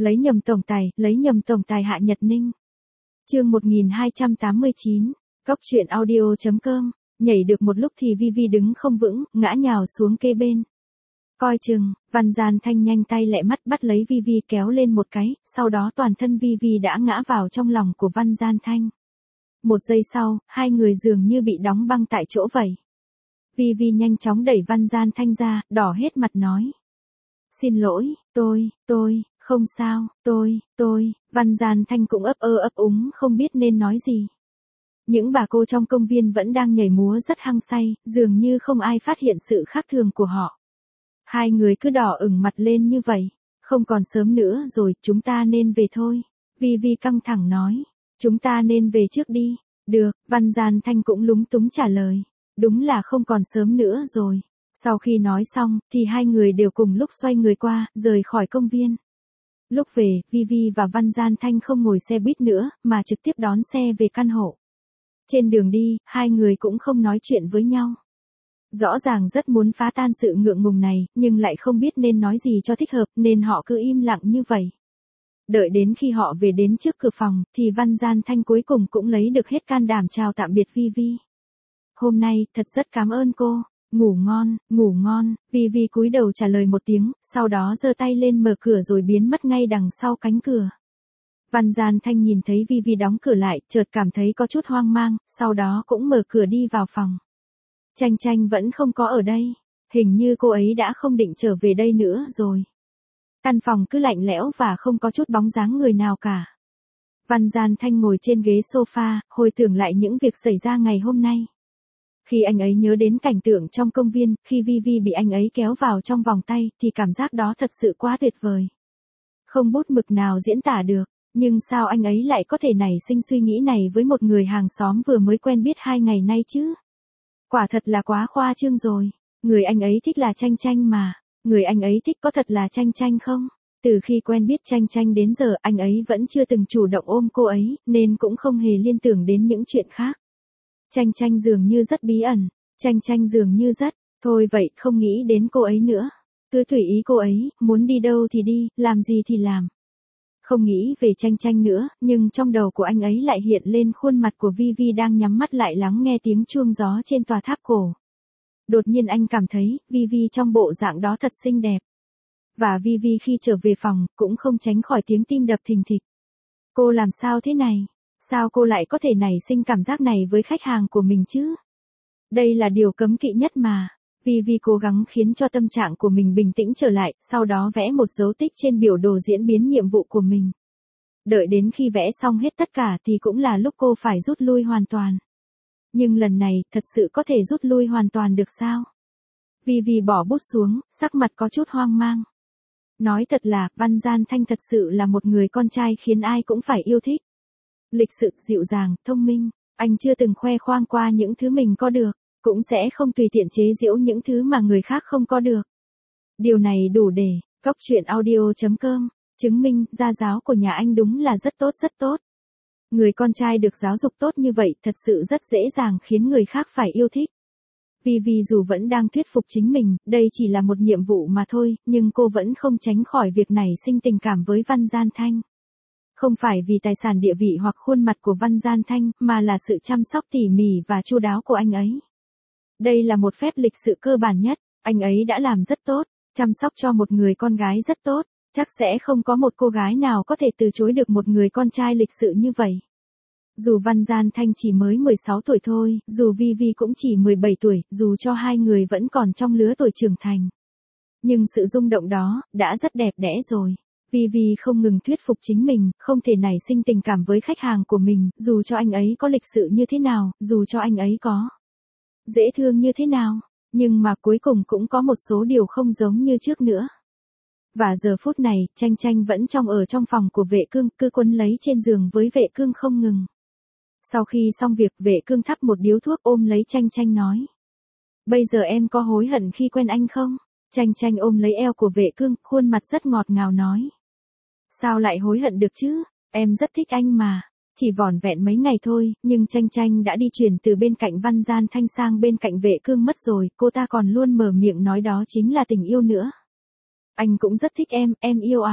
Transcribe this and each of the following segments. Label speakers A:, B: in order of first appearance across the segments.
A: lấy nhầm tổng tài Hạ Nhật Ninh. Chương 1289, Cóc truyện audio.com, nhảy được một lúc thì Vi đứng không vững, ngã nhào xuống kê bên. Coi chừng, Văn Gian Thanh nhanh tay lẹ mắt bắt lấy Vi kéo lên một cái, sau đó toàn thân Vi đã ngã vào trong lòng của Văn Gian Thanh. Một giây sau, hai người dường như bị đóng băng tại chỗ vậy. Vi nhanh chóng đẩy Văn Gian Thanh ra, đỏ hết mặt nói. Xin lỗi, tôi, không sao, tôi, Văn Gian Thanh cũng ấp úng không biết nên nói gì. Những bà cô trong công viên vẫn đang nhảy múa rất hăng say, dường như không ai phát hiện sự khác thường của họ. Hai người cứ đỏ ửng mặt lên như vậy. Không còn sớm nữa rồi, chúng ta nên về thôi. Vi căng thẳng nói. Chúng ta nên về trước đi. Được, Văn Gian Thanh cũng lúng túng trả lời. Đúng là không còn sớm nữa rồi. Sau khi nói xong, thì hai người đều cùng lúc xoay người qua, rời khỏi công viên. Lúc về, Vi và Văn Gian Thanh không ngồi xe buýt nữa, mà trực tiếp đón xe về căn hộ. Trên đường đi, hai người cũng không nói chuyện với nhau. Rõ ràng rất muốn phá tan sự ngượng ngùng này, nhưng lại không biết nên nói gì cho thích hợp, nên họ cứ im lặng như vậy. Đợi đến khi họ về đến trước cửa phòng, thì Văn Gian Thanh cuối cùng cũng lấy được hết can đảm chào tạm biệt Vi. Hôm nay, thật rất cảm ơn cô. Ngủ ngon, Vi cúi đầu trả lời một tiếng, sau đó giơ tay lên mở cửa rồi biến mất ngay đằng sau cánh cửa. Văn Gian Thanh nhìn thấy Vi đóng cửa lại, chợt cảm thấy có chút hoang mang, sau đó cũng mở cửa đi vào phòng. Tranh vẫn không có ở đây, hình như cô ấy đã không định trở về đây nữa rồi. Căn phòng cứ lạnh lẽo và không có chút bóng dáng người nào cả. Văn Gian Thanh ngồi trên ghế sofa, hồi tưởng lại những việc xảy ra ngày hôm nay. Khi anh ấy nhớ đến cảnh tượng trong công viên, khi Vi bị anh ấy kéo vào trong vòng tay, thì cảm giác đó thật sự quá tuyệt vời. Không bút mực nào diễn tả được, nhưng sao anh ấy lại có thể nảy sinh suy nghĩ này với một người hàng xóm vừa mới quen biết 2 ngày nay chứ? Quả thật là quá khoa trương rồi. Người anh ấy thích là Tranh mà. Người anh ấy thích có thật là Tranh không? Từ khi quen biết Tranh đến giờ anh ấy vẫn chưa từng chủ động ôm cô ấy, nên cũng không hề liên tưởng đến những chuyện khác. Tranh dường như rất bí ẩn. Tranh dường như rất, thôi vậy không nghĩ đến cô ấy nữa. Cứ tùy ý cô ấy, muốn đi đâu thì đi, làm gì thì làm. Không nghĩ về Tranh nữa, nhưng trong đầu của anh ấy lại hiện lên khuôn mặt của Vi đang nhắm mắt lại lắng nghe tiếng chuông gió trên tòa tháp cổ. Đột nhiên anh cảm thấy, Vi trong bộ dạng đó thật xinh đẹp. Và Vi khi trở về phòng, cũng không tránh khỏi tiếng tim đập thình thịch. Cô làm sao thế này? Sao cô lại có thể nảy sinh cảm giác này với khách hàng của mình chứ? Đây là điều cấm kỵ nhất mà. Vi cố gắng khiến cho tâm trạng của mình bình tĩnh trở lại, sau đó vẽ một dấu tích trên biểu đồ diễn biến nhiệm vụ của mình. Đợi đến khi vẽ xong hết tất cả thì cũng là lúc cô phải rút lui hoàn toàn. Nhưng lần này, thật sự có thể rút lui hoàn toàn được sao? Vi bỏ bút xuống, sắc mặt có chút hoang mang. Nói thật là, Văn Gian Thanh thật sự là một người con trai khiến ai cũng phải yêu thích. Lịch sự, dịu dàng, thông minh, anh chưa từng khoe khoang qua những thứ mình có được. Cũng sẽ không tùy tiện chế giễu những thứ mà người khác không có được. Điều này đủ để, Cóc truyện audio.com, chứng minh, gia giáo của nhà anh đúng là rất tốt. Người con trai được giáo dục tốt như vậy thật sự rất dễ dàng khiến người khác phải yêu thích. Vi dù vẫn đang thuyết phục chính mình, đây chỉ là một nhiệm vụ mà thôi, nhưng cô vẫn không tránh khỏi việc nảy sinh tình cảm với Văn Gian Thanh. Không phải vì tài sản địa vị hoặc khuôn mặt của Văn Gian Thanh, mà là sự chăm sóc tỉ mỉ và chu đáo của anh ấy. Đây là một phép lịch sự cơ bản nhất, anh ấy đã làm rất tốt, chăm sóc cho một người con gái rất tốt, chắc sẽ không có một cô gái nào có thể từ chối được một người con trai lịch sự như vậy. Dù Văn Gian Thanh chỉ mới 16 tuổi thôi, dù Vi cũng chỉ 17 tuổi, dù cho hai người vẫn còn trong lứa tuổi trưởng thành. Nhưng sự rung động đó, đã rất đẹp đẽ rồi. Vi không ngừng thuyết phục chính mình, không thể nảy sinh tình cảm với khách hàng của mình, dù cho anh ấy có lịch sự như thế nào, dù cho anh ấy có dễ thương như thế nào, nhưng mà cuối cùng cũng có một số điều không giống như trước nữa. Và giờ phút này, Tranh vẫn ở trong phòng của Vệ Cương, cứ quấn lấy trên giường với Vệ Cương không ngừng. Sau khi xong việc, Vệ Cương thắp một điếu thuốc ôm lấy Tranh nói. Bây giờ em có hối hận khi quen anh không? Tranh ôm lấy eo của Vệ Cương, khuôn mặt rất ngọt ngào nói. Sao lại hối hận được chứ? Em rất thích anh mà. Chỉ vỏn vẹn mấy ngày thôi, nhưng Tranh đã đi chuyển từ bên cạnh Văn Gian Thanh sang bên cạnh Vệ Cương mất rồi, cô ta còn luôn mở miệng nói đó chính là tình yêu nữa. Anh cũng rất thích em yêu à?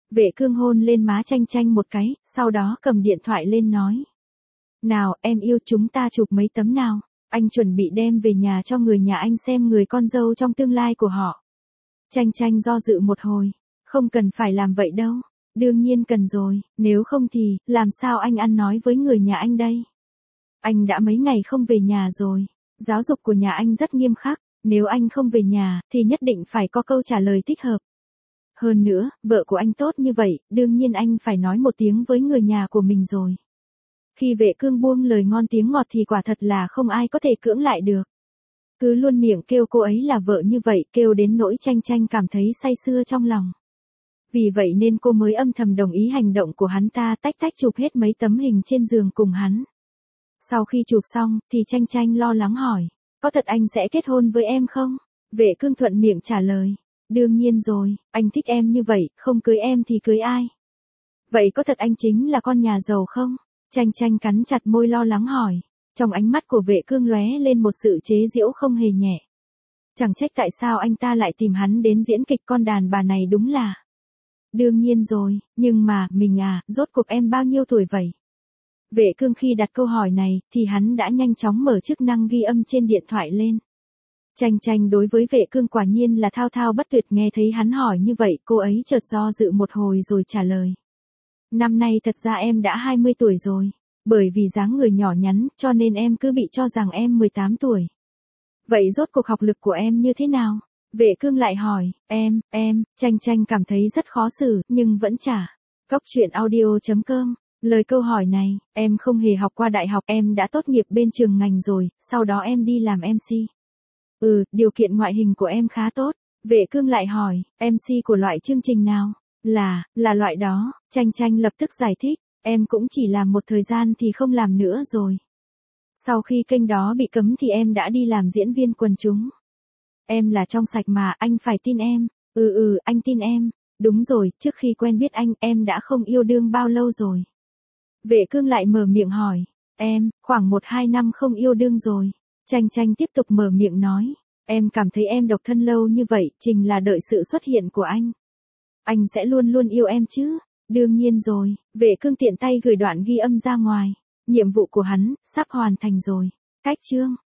A: Vệ Cương hôn lên má Chanh Chanh một cái, sau đó cầm điện thoại lên nói. Nào, em yêu, chúng ta chụp mấy tấm nào. Anh chuẩn bị đem về nhà cho người nhà anh xem người con dâu trong tương lai của họ. Chanh Chanh do dự một hồi. Không cần phải làm vậy đâu. Đương nhiên cần rồi, nếu không thì, làm sao anh ăn nói với người nhà anh đây? Anh đã mấy ngày không về nhà rồi. Giáo dục của nhà anh rất nghiêm khắc. Nếu anh không về nhà, thì nhất định phải có câu trả lời thích hợp. Hơn nữa, vợ của anh tốt như vậy, đương nhiên anh phải nói một tiếng với người nhà của mình rồi. Khi Vệ Cương buông lời ngon tiếng ngọt thì quả thật là không ai có thể cưỡng lại được. Cứ luôn miệng kêu cô ấy là vợ như vậy, kêu đến nỗi Chanh Chanh cảm thấy say sưa trong lòng. Vì vậy nên cô mới âm thầm đồng ý hành động của hắn ta, tách tách chụp hết mấy tấm hình trên giường cùng hắn. Sau khi chụp xong, thì Chanh Chanh lo lắng hỏi, có thật anh sẽ kết hôn với em không? Vệ Cương thuận miệng trả lời, đương nhiên rồi, anh thích em như vậy, không cưới em thì cưới ai? Vậy có thật anh chính là con nhà giàu không? Chanh Chanh cắn chặt môi lo lắng hỏi. Trong ánh mắt của Vệ Cương lóe lên một sự chế giễu không hề nhẹ. Chẳng trách tại sao anh ta lại tìm hắn đến diễn kịch con đàn bà này đúng là. Đương nhiên rồi, nhưng mà, mình à, rốt cuộc em bao nhiêu tuổi vậy? Vệ Cương khi đặt câu hỏi này, thì hắn đã nhanh chóng mở chức năng ghi âm trên điện thoại lên. Chanh Chanh đối với Vệ Cương quả nhiên là thao thao bất tuyệt, nghe thấy hắn hỏi như vậy, cô ấy chợt do dự một hồi rồi trả lời. Năm nay thật ra em đã 20 tuổi rồi. Bởi vì dáng người nhỏ nhắn, cho nên em cứ bị cho rằng em 18 tuổi. Vậy rốt cuộc học lực của em như thế nào? Vệ Cương lại hỏi, Chanh Chanh cảm thấy rất khó xử, nhưng vẫn trả. Cóc truyện audio.com. Lời câu hỏi này, em không hề học qua đại học, em đã tốt nghiệp bên trường ngành rồi, sau đó em đi làm MC. Điều kiện ngoại hình của em khá tốt. Vệ Cương lại hỏi, MC của loại chương trình nào? Là loại đó. Chanh Chanh lập tức giải thích, em cũng chỉ làm một thời gian thì không làm nữa rồi. Sau khi kênh đó bị cấm thì em đã đi làm diễn viên quần chúng. Em là trong sạch mà, anh phải tin em. Anh tin em. Đúng rồi, trước khi quen biết anh, em đã không yêu đương bao lâu rồi? Vệ Cương lại mở miệng hỏi, em, khoảng 1-2 năm không yêu đương rồi. Chanh Chanh tiếp tục mở miệng nói, em cảm thấy em độc thân lâu như vậy, chính là đợi sự xuất hiện của anh. Anh sẽ luôn luôn yêu em chứ? Đương nhiên rồi. Vệ Cương tiện tay gửi đoạn ghi âm ra ngoài. Nhiệm vụ của hắn, sắp hoàn thành rồi. Cách chương.